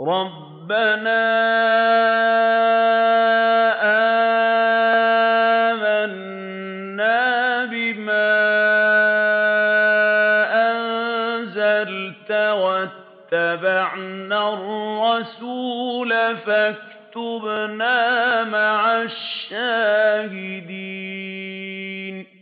رَبَّنَا آمَنَّا بِمَا أَنزَلْتَ وَاتَّبَعْنَا الرَّسُولَ فَاكْتُبْنَا مَعَ الشَّاهِدِينَ